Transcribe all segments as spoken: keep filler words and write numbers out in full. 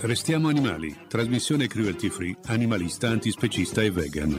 Restiamo animali, trasmissione cruelty free, animalista, antispecista e vegan.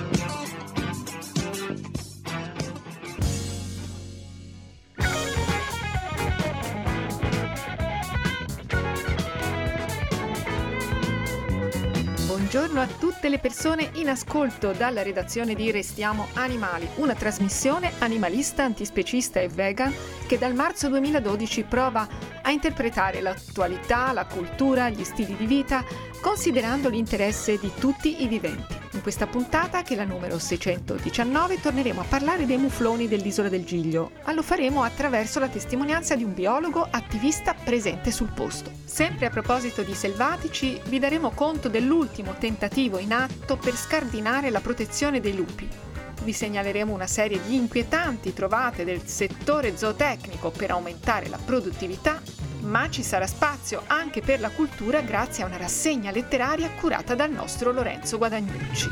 Buongiorno a tutte le persone in ascolto dalla redazione di Restiamo Animali, una trasmissione animalista, antispecista e vegan che dal marzo duemiladodici prova a interpretare l'attualità, la cultura, gli stili di vita, considerando l'interesse di tutti i viventi. In questa puntata, che è la numero seicentodiciannove, torneremo a parlare dei mufloni dell'isola del Giglio, ma lo faremo attraverso la testimonianza di un biologo attivista presente sul posto. Sempre a proposito di selvatici, vi daremo conto dell'ultimo tentativo in atto per scardinare la protezione dei lupi. Vi segnaleremo una serie di inquietanti trovate del settore zootecnico per aumentare la produttività, ma ci sarà spazio anche per la cultura grazie a una rassegna letteraria curata dal nostro Lorenzo Guadagnucci.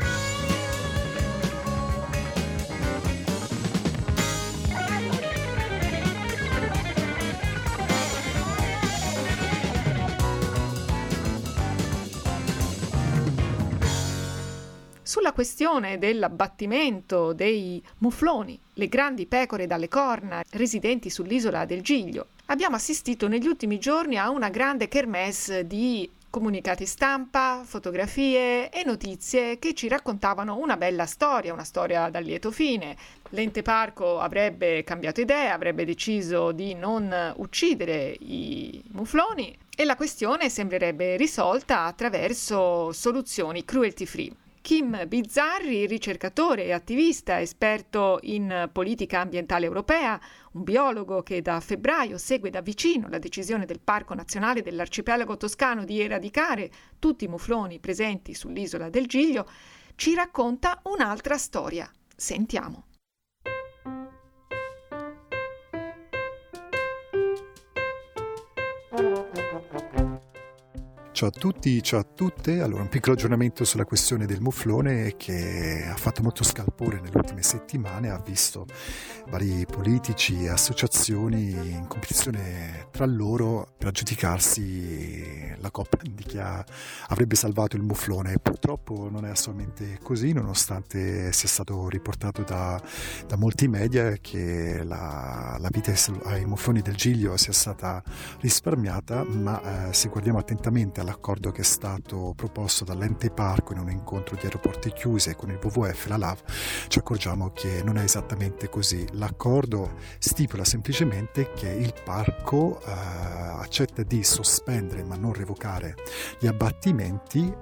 Sulla questione dell'abbattimento dei mufloni, le grandi pecore dalle corna residenti sull'isola del Giglio, abbiamo assistito negli ultimi giorni a una grande kermesse di comunicati stampa, fotografie e notizie che ci raccontavano una bella storia, una storia dal lieto fine. L'ente parco avrebbe cambiato idea, avrebbe deciso di non uccidere i mufloni e la questione sembrerebbe risolta attraverso soluzioni cruelty free. Kim Bizzarri, ricercatore e attivista esperto in politica ambientale europea, un biologo che da febbraio segue da vicino la decisione del Parco Nazionale dell'Arcipelago Toscano di eradicare tutti i mufloni presenti sull'isola del Giglio, ci racconta un'altra storia. Sentiamo. Ciao a tutti, ciao a tutte. Allora, un piccolo aggiornamento sulla questione del muflone che ha fatto molto scalpore nelle ultime settimane, ha visto vari politici e associazioni in competizione tra loro per aggiudicarsi la coppa di chi ha, avrebbe salvato il muflone. Purtroppo non è assolutamente così, nonostante sia stato riportato da, da molti media che la, la vita ai mufloni del Giglio sia stata risparmiata, ma eh, se guardiamo attentamente all'accordo che è stato proposto dall'ente parco in un incontro di aeroporti chiuse con il W W F e la L A V, ci accorgiamo che non è esattamente così. L'accordo stipula semplicemente che il parco eh, accetta di sospendere ma non revocare gli abbattimenti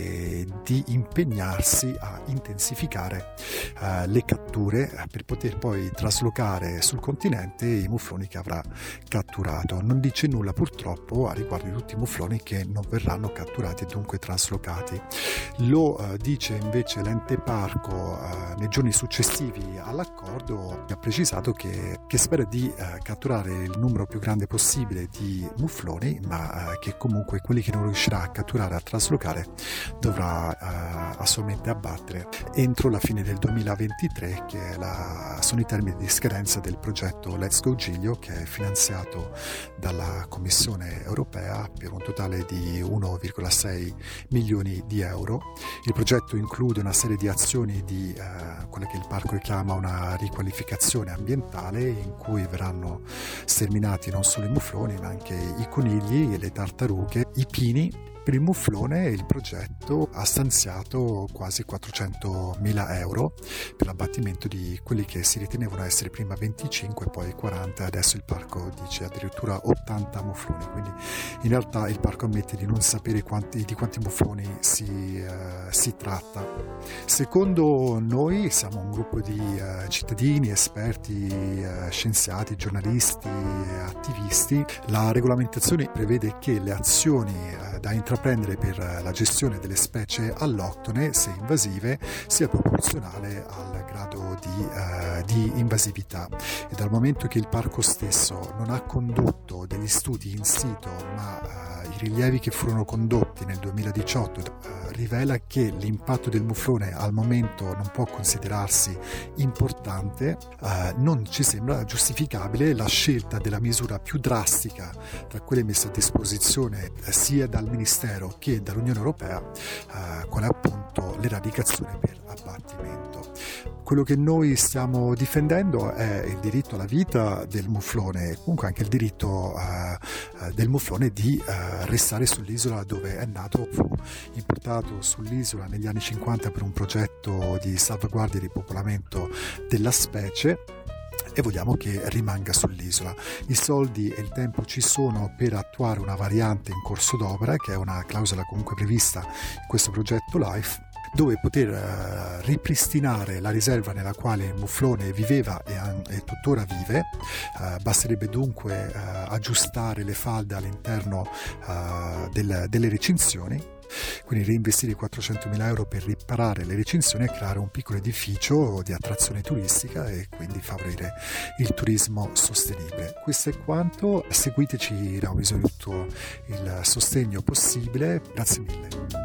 e di impegnarsi a intensificare eh, le catture per poter poi traslocare sul continente i mufloni che avrà catturato. Non dice nulla purtroppo a riguardo di tutti i mufloni che non verranno catturati e dunque traslocati. Lo eh, dice invece l'ente parco eh, nei giorni successivi all'accordo, ha precisato che, che spera di eh, catturare il numero più grande possibile di mufloni, ma eh, che comunque quelli che non riuscirà a catturare, a traslocare, dovrà eh, assolutamente abbattere entro la fine del duemilaventitré, che è la, sono i termini di scadenza del progetto Let's Go Giglio, che è finanziato dalla Commissione europea per un totale di uno virgola sei milioni di euro. Il progetto include una serie di azioni di eh, quella che il parco chiama una riqualificazione ambientale, in cui verranno sterminati non solo i mufloni ma anche i conigli e le tartarughe, i pini. Per il muflone il progetto ha stanziato quasi quattrocentomila euro per l'abbattimento di quelli che si ritenevano essere prima venticinque, poi quaranta, adesso il parco dice addirittura ottanta mufloni, quindi in realtà il parco ammette di non sapere quanti, di quanti mufloni si, uh, si tratta. Secondo noi siamo un gruppo di uh, cittadini, esperti, uh, scienziati, giornalisti, attivisti. La regolamentazione prevede che le azioni uh, da intraprendere per la gestione delle specie alloctone, se invasive, sia proporzionale al grado di, uh, di invasività. E dal momento che il parco stesso non ha condotto degli studi in sito, ma uh, rilievi che furono condotti nel duemiladiciotto eh, rivela che l'impatto del muflone al momento non può considerarsi importante, eh, non ci sembra giustificabile la scelta della misura più drastica tra quelle messe a disposizione eh, sia dal Ministero che dall'Unione Europea, eh, quale appunto l'eradicazione per abbattimento. Quello che noi stiamo difendendo è il diritto alla vita del muflone, comunque anche il diritto uh, del muflone di uh, restare sull'isola dove è nato. Fu importato sull'isola negli anni cinquanta per un progetto di salvaguardia e ripopolamento della specie e vogliamo che rimanga sull'isola. I soldi e il tempo ci sono per attuare una variante in corso d'opera, che è una clausola comunque prevista in questo progetto LIFE, dove poter uh, ripristinare la riserva nella quale il muflone viveva e, e tuttora vive. Uh, basterebbe dunque uh, aggiustare le falde all'interno uh, del, delle recinzioni, quindi reinvestire quattrocentomila euro per riparare le recinzioni e creare un piccolo edificio di attrazione turistica e quindi favorire il turismo sostenibile. Questo è quanto, seguiteci, abbiamo bisogno di tutto il sostegno possibile. Grazie mille.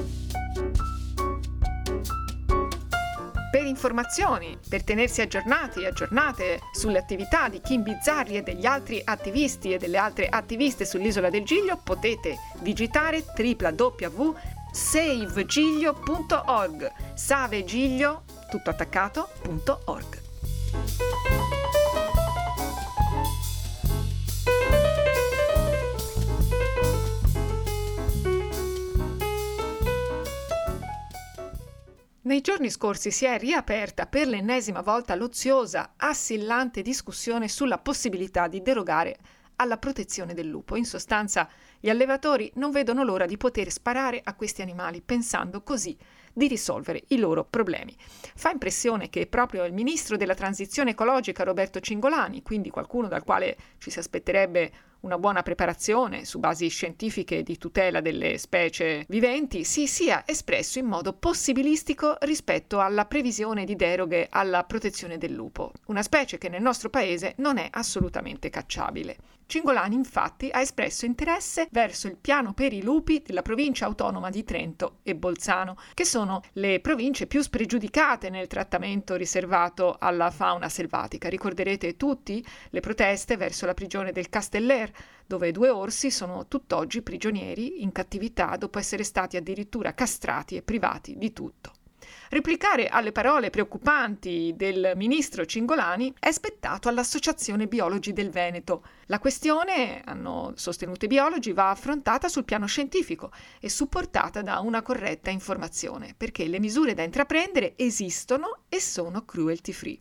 Per informazioni, per tenersi aggiornati e aggiornate sulle attività di Kim Bizzarri e degli altri attivisti e delle altre attiviste sull'isola del Giglio, potete digitare w w w punto save giglio punto org, savegiglio, tutto attaccato, punto org. Nei giorni scorsi si è riaperta per l'ennesima volta l'oziosa, assillante discussione sulla possibilità di derogare alla protezione del lupo. In sostanza, gli allevatori non vedono l'ora di poter sparare a questi animali, pensando così di risolvere i loro problemi. Fa impressione che proprio il ministro della transizione ecologica Roberto Cingolani, quindi qualcuno dal quale ci si aspetterebbe una buona preparazione su basi scientifiche di tutela delle specie viventi, si sia espresso in modo possibilistico rispetto alla previsione di deroghe alla protezione del lupo, una specie che nel nostro paese non è assolutamente cacciabile. Cingolani infatti ha espresso interesse verso il piano per i lupi della provincia autonoma di Trento e Bolzano, che sono le province più spregiudicate nel trattamento riservato alla fauna selvatica. Ricorderete tutti le proteste verso la prigione del Casteller, dove due orsi sono tutt'oggi prigionieri in cattività dopo essere stati addirittura castrati e privati di tutto. Replicare alle parole preoccupanti del ministro Cingolani è spettato all'Associazione Biologi del Veneto. La questione, hanno sostenuto i biologi, va affrontata sul piano scientifico e supportata da una corretta informazione, perché le misure da intraprendere esistono e sono cruelty free.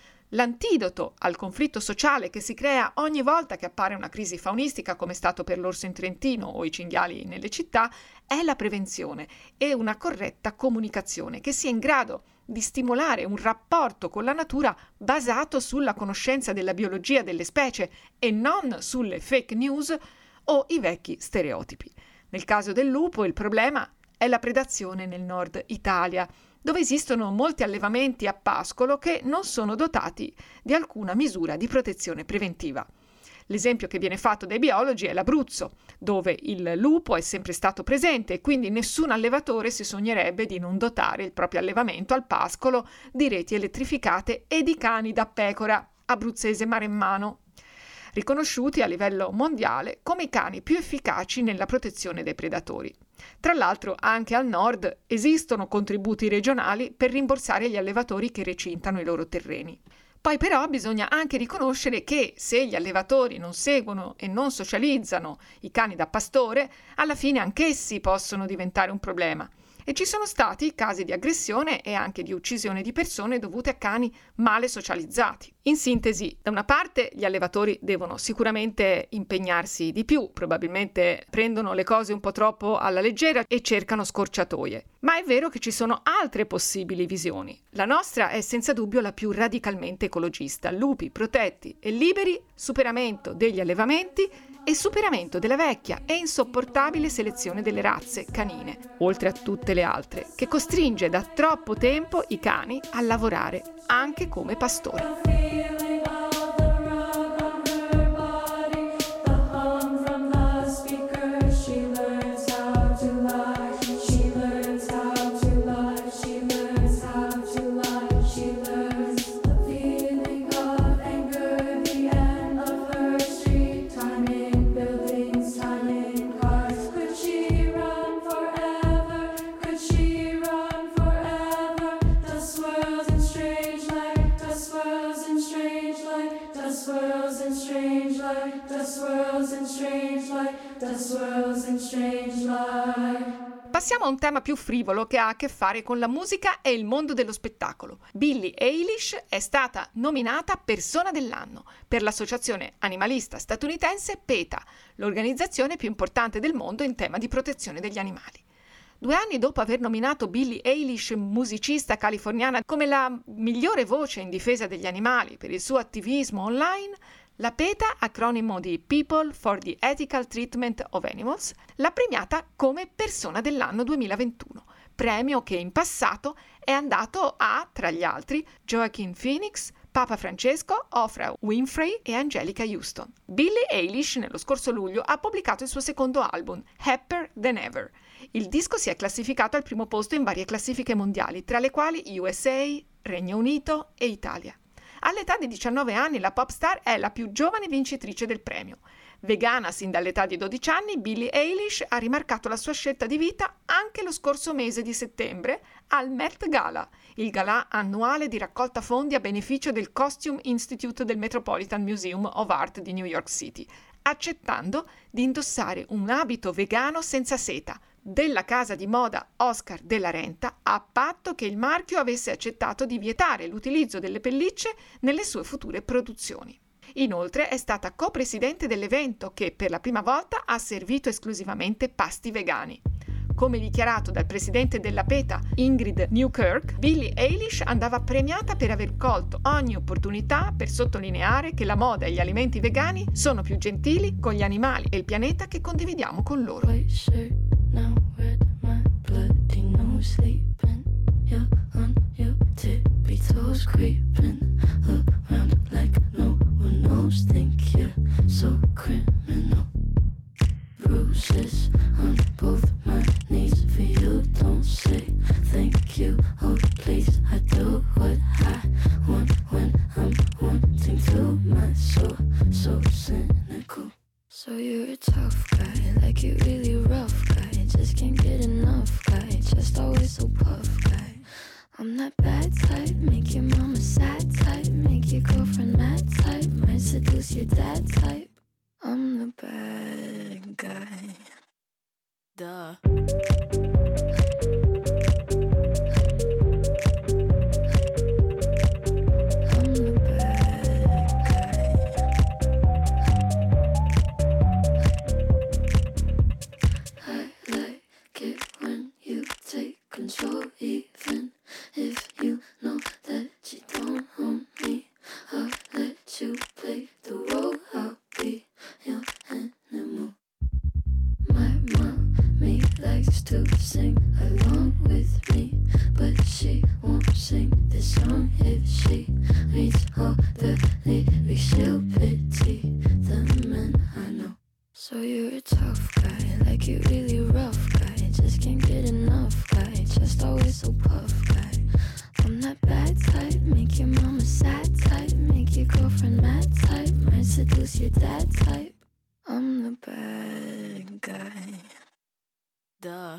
L'antidoto al conflitto sociale che si crea ogni volta che appare una crisi faunistica, come è stato per l'orso in Trentino o i cinghiali nelle città, è la prevenzione e una corretta comunicazione che sia in grado di stimolare un rapporto con la natura basato sulla conoscenza della biologia delle specie e non sulle fake news o i vecchi stereotipi. Nel caso del lupo il problema è la predazione nel nord Italia, dove esistono molti allevamenti a pascolo che non sono dotati di alcuna misura di protezione preventiva. L'esempio che viene fatto dai biologi è l'Abruzzo, dove il lupo è sempre stato presente e quindi nessun allevatore si sognerebbe di non dotare il proprio allevamento al pascolo di reti elettrificate e di cani da pecora, abruzzese maremmano, riconosciuti a livello mondiale come i cani più efficaci nella protezione dai predatori. Tra l'altro anche al nord esistono contributi regionali per rimborsare gli allevatori che recintano i loro terreni. Poi però bisogna anche riconoscere che se gli allevatori non seguono e non socializzano i cani da pastore, alla fine anch'essi possono diventare un problema. E ci sono stati casi di aggressione e anche di uccisione di persone dovute a cani male socializzati. In sintesi, da una parte gli allevatori devono sicuramente impegnarsi di più, probabilmente prendono le cose un po' troppo alla leggera e cercano scorciatoie. Ma è vero che ci sono altre possibili visioni. La nostra è senza dubbio la più radicalmente ecologista: lupi protetti e liberi, superamento degli allevamenti e superamento della vecchia e insopportabile selezione delle razze canine, oltre a tutte le altre, che costringe da troppo tempo i cani a lavorare anche come pastori. She Passiamo a un tema più frivolo che ha a che fare con la musica e il mondo dello spettacolo. Billie Eilish è stata nominata Persona dell'anno per l'associazione animalista statunitense PETA, l'organizzazione più importante del mondo in tema di protezione degli animali. Due anni dopo aver nominato Billie Eilish, musicista californiana, come la migliore voce in difesa degli animali per il suo attivismo online, la PETA, acronimo di People for the Ethical Treatment of Animals, l'ha premiata come Persona dell'anno duemilaventuno, premio che in passato è andato a, tra gli altri, Joaquin Phoenix, Papa Francesco, Oprah Winfrey e Angelica Houston. Billie Eilish nello scorso luglio ha pubblicato il suo secondo album, Happier Than Ever. Il disco si è classificato al primo posto in varie classifiche mondiali, tra le quali U S A, Regno Unito e Italia. All'età di diciannove anni la pop star è la più giovane vincitrice del premio. Vegana sin dall'età di dodici anni, Billie Eilish ha rimarcato la sua scelta di vita anche lo scorso mese di settembre al Met Gala, il galà annuale di raccolta fondi a beneficio del Costume Institute del Metropolitan Museum of Art di New York City, accettando di indossare un abito vegano senza seta della casa di moda Oscar de la Renta, a patto che il marchio avesse accettato di vietare l'utilizzo delle pellicce nelle sue future produzioni. Inoltre è stata copresidente dell'evento che per la prima volta ha servito esclusivamente pasti vegani. Come dichiarato dal presidente della PETA, Ingrid Newkirk, Billie Eilish andava premiata per aver colto ogni opportunità per sottolineare che la moda e gli alimenti vegani sono più gentili con gli animali e il pianeta che condividiamo con loro. Now red, my bloody nose sleeping. You're on your tippy toes, creeping around like no one knows. Think you're so criminal. Bruises on both my knees for you. Don't say thank you. Oh please, I do what I want when I'm wanting to. My soul so cynical. So you're a tough guy, like you really rough guy. Just can't get enough guy, just always so puff guy. I'm that bad type, make your mama sad type, make your girlfriend mad type, might seduce your dad type. I'm the bad guy. Duh. Control, even if you know that you don't own me. I'll let you play the role. I'll be your animal. My mommy likes to sing along with me, but she won't sing this song if she reads all the lyrics. She'll pity the men I know. So you're a tough guy, like you really rough guy. Just can't get enough guy, just always so puff guy. I'm that bad type, make your mama sad type, make your girlfriend mad type, might seduce your dad type. I'm the bad guy. Duh.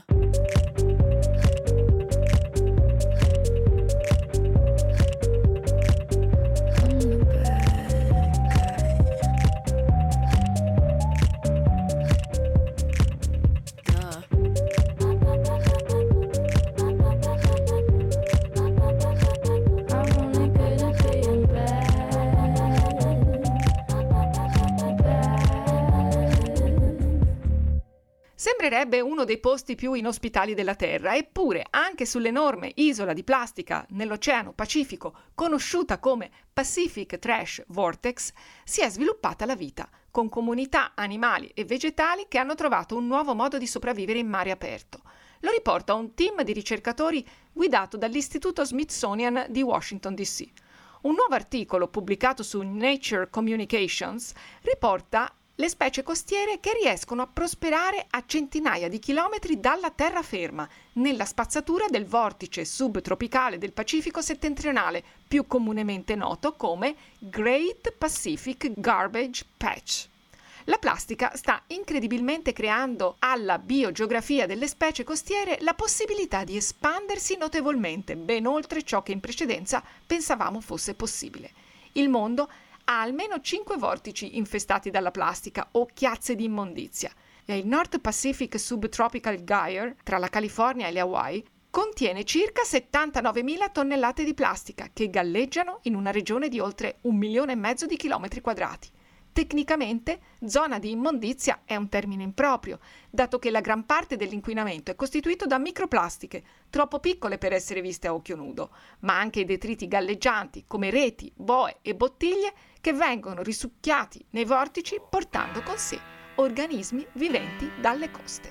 Sembrerebbe uno dei posti più inospitali della Terra, eppure anche sull'enorme isola di plastica nell'Oceano Pacifico, conosciuta come Pacific Trash Vortex, si è sviluppata la vita, con comunità animali e vegetali che hanno trovato un nuovo modo di sopravvivere in mare aperto. Lo riporta un team di ricercatori guidato dall'Istituto Smithsonian di Washington D C. Un nuovo articolo pubblicato su Nature Communications riporta le specie costiere che riescono a prosperare a centinaia di chilometri dalla terraferma, nella spazzatura del vortice subtropicale del Pacifico settentrionale, più comunemente noto come Great Pacific Garbage Patch. La plastica sta incredibilmente creando alla biogeografia delle specie costiere la possibilità di espandersi notevolmente, ben oltre ciò che in precedenza pensavamo fosse possibile. Il mondo ha almeno cinque vortici infestati dalla plastica o chiazze di immondizia. e il North Pacific Subtropical Gyre, tra la California e le Hawaii, contiene circa settantanovemila tonnellate di plastica che galleggiano in una regione di oltre un milione e mezzo di chilometri quadrati. Tecnicamente, zona di immondizia è un termine improprio, dato che la gran parte dell'inquinamento è costituito da microplastiche, troppo piccole per essere viste a occhio nudo, ma anche i detriti galleggianti come reti, boe e bottiglie che vengono risucchiati nei vortici portando con sé organismi viventi dalle coste.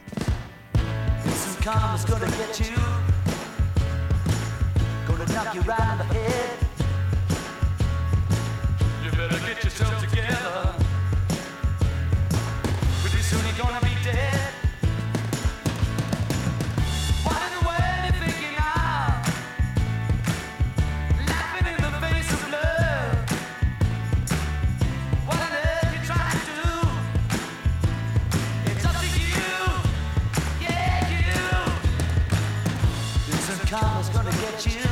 Better get yourself together. Pretty soon you're gonna be dead. What in the world you thinking of? Laughing in the face of love. What on earth you trying to do? It's up to you. Yeah, you. This karma's gonna get you.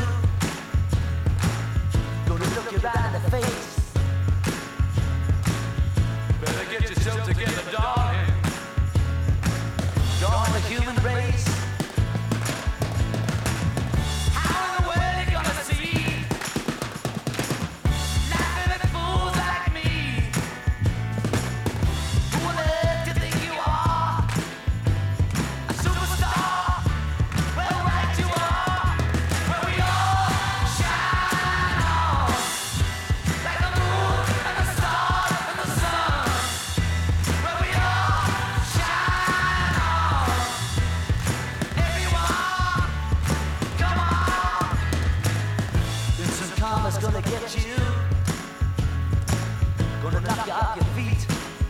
Gonna look you right in the face. Get yourself together, darling. Join the human race. How in the world you gonna see? Laughing at fools like me. Who on earth do you think you are? A superstar? Well, right you are. Where we all shine on. Like the moon and the stars and the sun. Gonna get you, gonna knock you off your feet.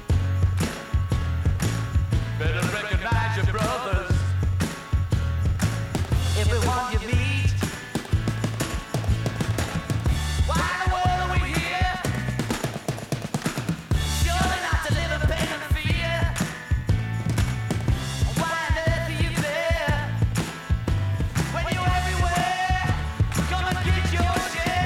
Better recognize your brothers, everyone you meet. Why in the world are we here? Surely not to live in pain and fear. Why on earth are you there? When you're everywhere, come and get your share.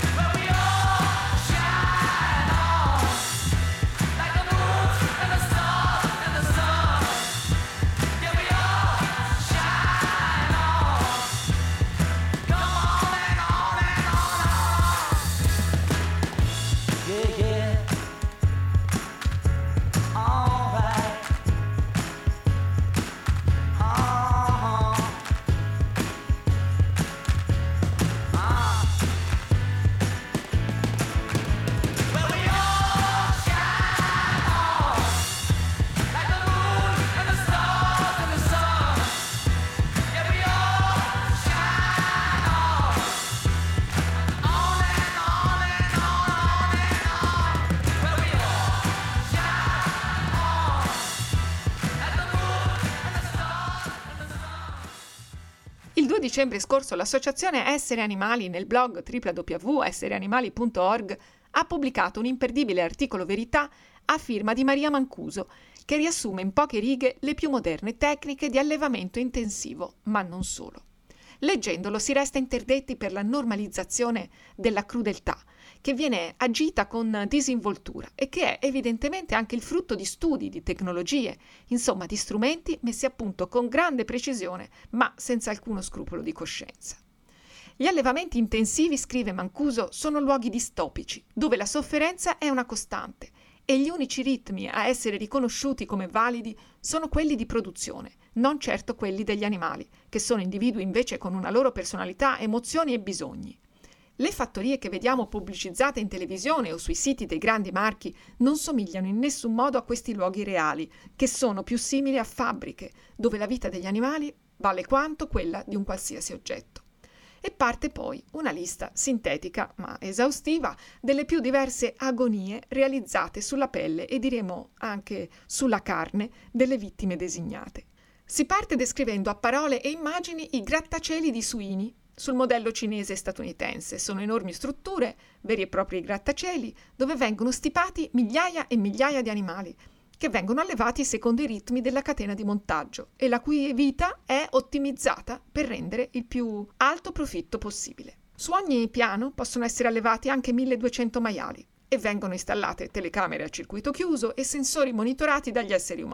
Il due dicembre scorso l'associazione Essere Animali nel blog w w w punto essere animali punto org ha pubblicato un imperdibile articolo verità a firma di Maria Mancuso, che riassume in poche righe le più moderne tecniche di allevamento intensivo, ma non solo. Leggendolo si resta interdetti per la normalizzazione della crudeltà, che viene agita con disinvoltura e che è evidentemente anche il frutto di studi, di tecnologie, insomma di strumenti messi a punto con grande precisione, ma senza alcuno scrupolo di coscienza. Gli allevamenti intensivi, scrive Mancuso, sono luoghi distopici, dove la sofferenza è una costante e gli unici ritmi a essere riconosciuti come validi sono quelli di produzione, non certo quelli degli animali, che sono individui invece con una loro personalità, emozioni e bisogni. Le fattorie che vediamo pubblicizzate in televisione o sui siti dei grandi marchi non somigliano in nessun modo a questi luoghi reali, che sono più simili a fabbriche, dove la vita degli animali vale quanto quella di un qualsiasi oggetto. E parte poi una lista sintetica ma esaustiva delle più diverse agonie realizzate sulla pelle e diremo anche sulla carne delle vittime designate. Si parte descrivendo a parole e immagini i grattacieli di suini sul modello cinese e statunitense. Sono enormi strutture, veri e propri grattacieli, dove vengono stipati migliaia e migliaia di animali, che vengono allevati secondo i ritmi della catena di montaggio e la cui vita è ottimizzata per rendere il più alto profitto possibile. Su ogni piano possono essere allevati anche milleduecento maiali e vengono installate telecamere a circuito chiuso e sensori monitorati dagli esseri umani.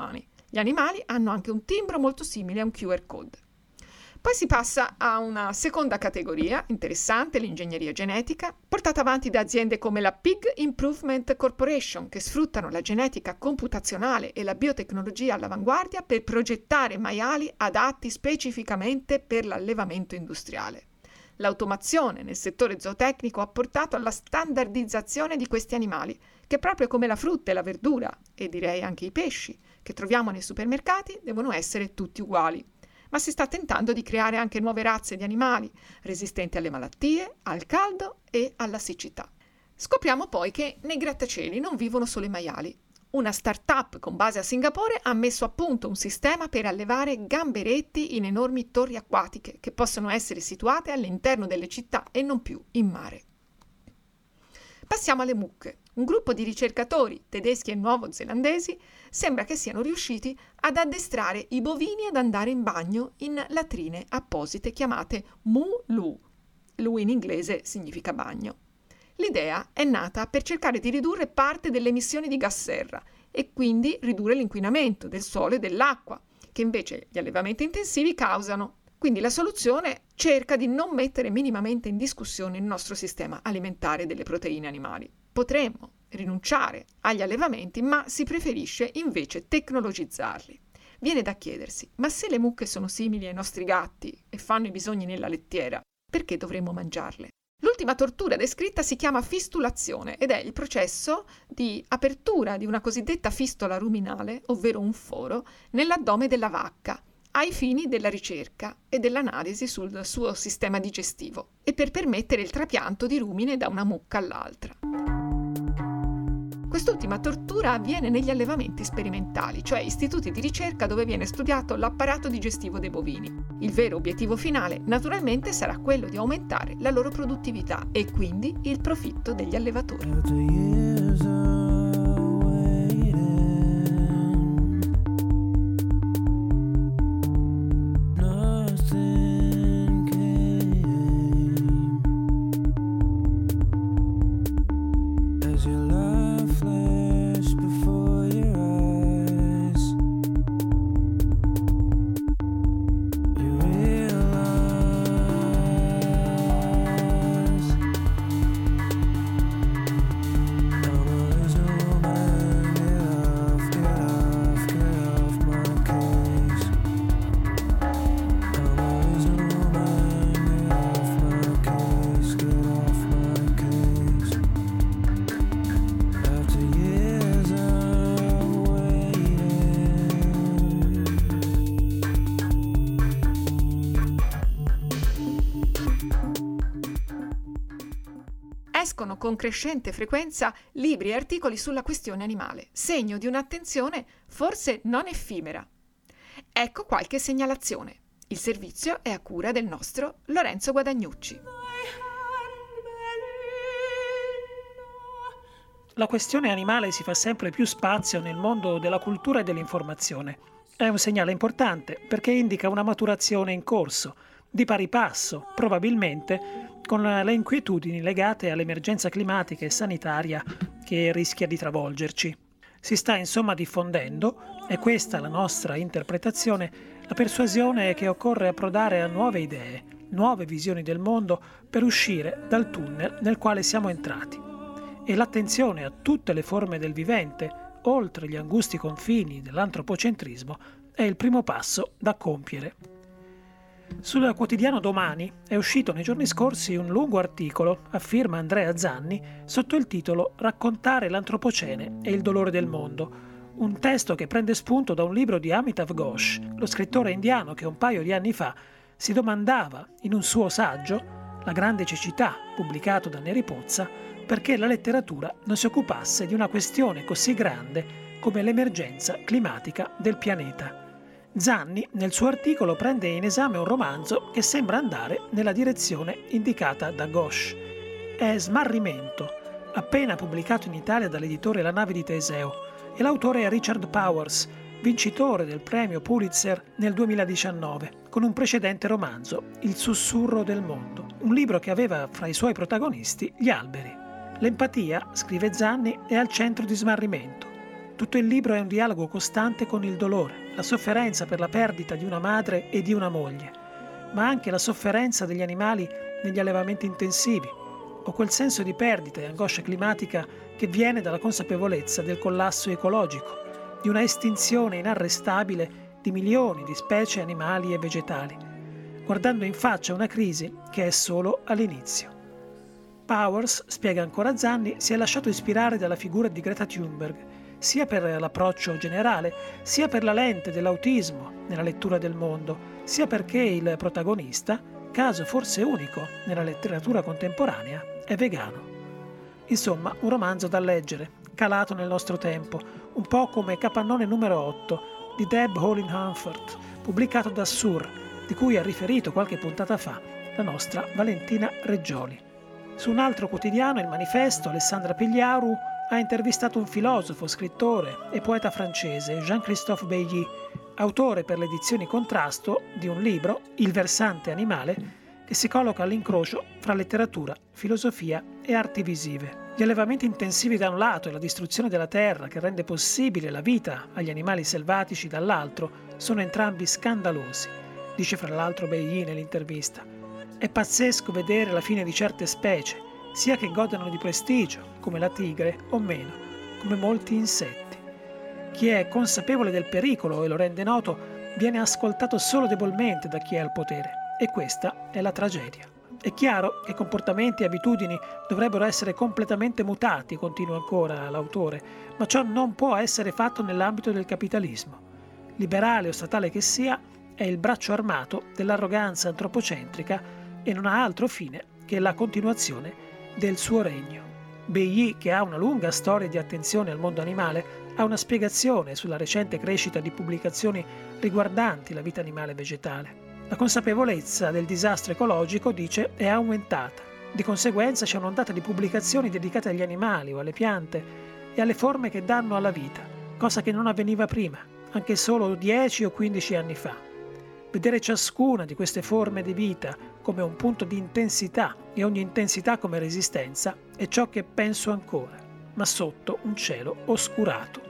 Gli animali hanno anche un timbro molto simile a un Q R code. Poi si passa a una seconda categoria interessante, l'ingegneria genetica, portata avanti da aziende come la Pig Improvement Corporation, che sfruttano la genetica computazionale e la biotecnologia all'avanguardia per progettare maiali adatti specificamente per l'allevamento industriale. L'automazione nel settore zootecnico ha portato alla standardizzazione di questi animali, che proprio come la frutta e la verdura, e direi anche i pesci, che troviamo nei supermercati, devono essere tutti uguali. Ma si sta tentando di creare anche nuove razze di animali, resistenti alle malattie, al caldo e alla siccità. Scopriamo poi che nei grattacieli non vivono solo i maiali. Una start-up con base a Singapore ha messo a punto un sistema per allevare gamberetti in enormi torri acquatiche che possono essere situate all'interno delle città e non più in mare. Passiamo alle mucche. Un gruppo di ricercatori tedeschi e nuovo-zelandesi sembra che siano riusciti ad addestrare i bovini ad andare in bagno in latrine apposite chiamate Mu-Lu. Lu in inglese significa bagno. L'idea è nata per cercare di ridurre parte delle emissioni di gas serra e quindi ridurre l'inquinamento del suolo e dell'acqua, che invece gli allevamenti intensivi causano. Quindi la soluzione cerca di non mettere minimamente in discussione il nostro sistema alimentare delle proteine animali. Potremmo rinunciare agli allevamenti, ma si preferisce invece tecnologizzarli. Viene da chiedersi, ma se le mucche sono simili ai nostri gatti e fanno i bisogni nella lettiera, perché dovremmo mangiarle? L'ultima tortura descritta si chiama fistulazione ed è il processo di apertura di una cosiddetta fistola ruminale, ovvero un foro, nell'addome della vacca, ai fini della ricerca e dell'analisi sul suo sistema digestivo e per permettere il trapianto di rumine da una mucca all'altra. Quest'ultima tortura avviene negli allevamenti sperimentali, cioè istituti di ricerca dove viene studiato l'apparato digestivo dei bovini. Il vero obiettivo finale, naturalmente, sarà quello di aumentare la loro produttività e quindi il profitto degli allevatori. Escono con crescente frequenza libri e articoli sulla questione animale, segno di un'attenzione forse non effimera. Ecco qualche segnalazione. Il servizio è a cura del nostro Lorenzo Guadagnucci. La questione animale si fa sempre più spazio nel mondo della cultura e dell'informazione. È un segnale importante perché indica una maturazione in corso, di pari passo, probabilmente, con le inquietudini legate all'emergenza climatica e sanitaria che rischia di travolgerci. Si sta insomma diffondendo, e questa la nostra interpretazione, la persuasione che occorre approdare a nuove idee, nuove visioni del mondo per uscire dal tunnel nel quale siamo entrati. E l'attenzione a tutte le forme del vivente, oltre gli angusti confini dell'antropocentrismo, è il primo passo da compiere. Sul quotidiano Domani è uscito nei giorni scorsi un lungo articolo a firma Andrea Zanni sotto il titolo Raccontare l'antropocene e il dolore del mondo, un testo che prende spunto da un libro di Amitav Ghosh, lo scrittore indiano che un paio di anni fa si domandava in un suo saggio, La grande cecità, pubblicato da Neri Pozza, perché la letteratura non si occupasse di una questione così grande come l'emergenza climatica del pianeta. Zanni, nel suo articolo, prende in esame un romanzo che sembra andare nella direzione indicata da Ghosh. È Smarrimento, appena pubblicato in Italia dall'editore La Nave di Teseo, e l'autore è Richard Powers, vincitore del premio Pulitzer nel duemiladiciannove, con un precedente romanzo, Il sussurro del mondo, un libro che aveva fra i suoi protagonisti gli alberi. L'empatia, scrive Zanni, è al centro di Smarrimento. Tutto il libro è un dialogo costante con il dolore, la sofferenza per la perdita di una madre e di una moglie, ma anche la sofferenza degli animali negli allevamenti intensivi, o quel senso di perdita e angoscia climatica che viene dalla consapevolezza del collasso ecologico, di una estinzione inarrestabile di milioni di specie animali e vegetali, guardando in faccia una crisi che è solo all'inizio. Powers, spiega ancora Zanni, si è lasciato ispirare dalla figura di Greta Thunberg, sia per l'approccio generale, sia per la lente dell'autismo nella lettura del mondo, sia perché il protagonista, caso forse unico nella letteratura contemporanea, è vegano. Insomma, un romanzo da leggere, calato nel nostro tempo, un po' come Capannone numero otto di Deb Hawlin Hanford, pubblicato da Sur, di cui ha riferito qualche puntata fa la nostra Valentina Reggioli. Su un altro quotidiano, Il Manifesto, Alessandra Pigliaru ha intervistato un filosofo, scrittore e poeta francese, Jean-Christophe Bailly, autore per le edizioni Contrasto di un libro, Il versante animale, che si colloca all'incrocio fra letteratura, filosofia e arti visive. Gli allevamenti intensivi da un lato e la distruzione della terra che rende possibile la vita agli animali selvatici dall'altro sono entrambi scandalosi, dice fra l'altro Bailly nell'intervista. È pazzesco vedere la fine di certe specie, sia che godano di prestigio, come la tigre, o meno, come molti insetti. Chi è consapevole del pericolo e lo rende noto viene ascoltato solo debolmente da chi è al potere, e questa è la tragedia. È chiaro che comportamenti e abitudini dovrebbero essere completamente mutati, continua ancora l'autore, ma ciò non può essere fatto nell'ambito del capitalismo. Liberale o statale che sia, è il braccio armato dell'arroganza antropocentrica e non ha altro fine che la continuazione del suo regno. Bailly, che ha una lunga storia di attenzione al mondo animale, ha una spiegazione sulla recente crescita di pubblicazioni riguardanti la vita animale e vegetale. La consapevolezza del disastro ecologico, dice, è aumentata. Di conseguenza c'è un'ondata di pubblicazioni dedicate agli animali o alle piante e alle forme che danno alla vita, cosa che non avveniva prima, anche solo dieci o quindici anni fa. Vedere ciascuna di queste forme di vita come un punto di intensità e ogni intensità come resistenza è ciò che penso ancora, ma sotto un cielo oscurato.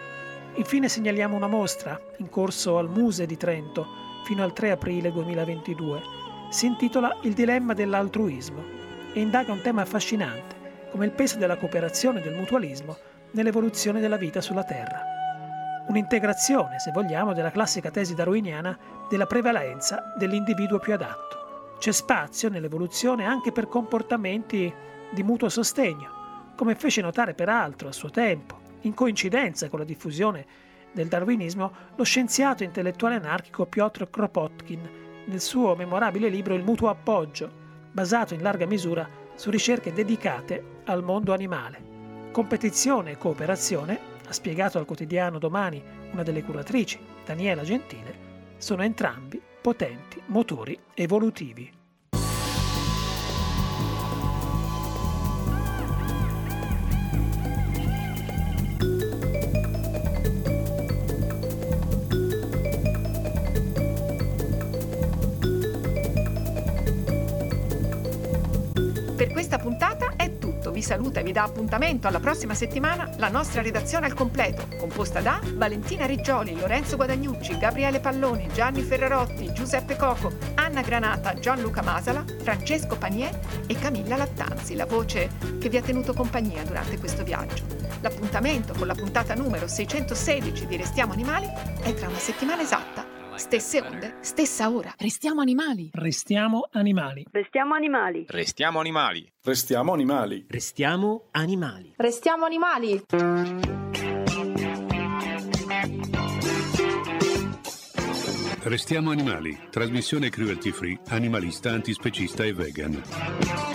Infine segnaliamo una mostra in corso al Muse di Trento fino al tre aprile duemilaventidue. Si intitola Il dilemma dell'altruismo e indaga un tema affascinante, come il peso della cooperazione e del mutualismo nell'evoluzione della vita sulla Terra. Un'integrazione, se vogliamo, della classica tesi darwiniana della prevalenza dell'individuo più adatto. C'è spazio nell'evoluzione anche per comportamenti di mutuo sostegno, come fece notare peraltro a suo tempo, in coincidenza con la diffusione del darwinismo, lo scienziato intellettuale anarchico Piotr Kropotkin nel suo memorabile libro Il mutuo appoggio, basato in larga misura su ricerche dedicate al mondo animale. Competizione e cooperazione, ha spiegato al quotidiano Domani una delle curatrici, Daniela Gentile, sono entrambi potenti motori evolutivi. Per questa puntata è tutto. Vi saluta e vi dà appuntamento alla prossima settimana la nostra redazione al completo, composta da Valentina Riggioli, Lorenzo Guadagnucci, Gabriele Palloni, Gianni Ferrarotti, Giuseppe Coco, Anna Granata, Gianluca Masala, Francesco Panier e Camilla Lattanzi, la voce che vi ha tenuto compagnia durante questo viaggio. L'appuntamento con la puntata numero seicentosedici di Restiamo Animali è tra una settimana esatta. Stesse onde, stessa ora. Restiamo animali. Restiamo animali. Restiamo animali. Restiamo animali. Restiamo animali. Restiamo animali. Restiamo animali. Restiamo animali. Trasmissione cruelty free, animalista, antispecista e vegan.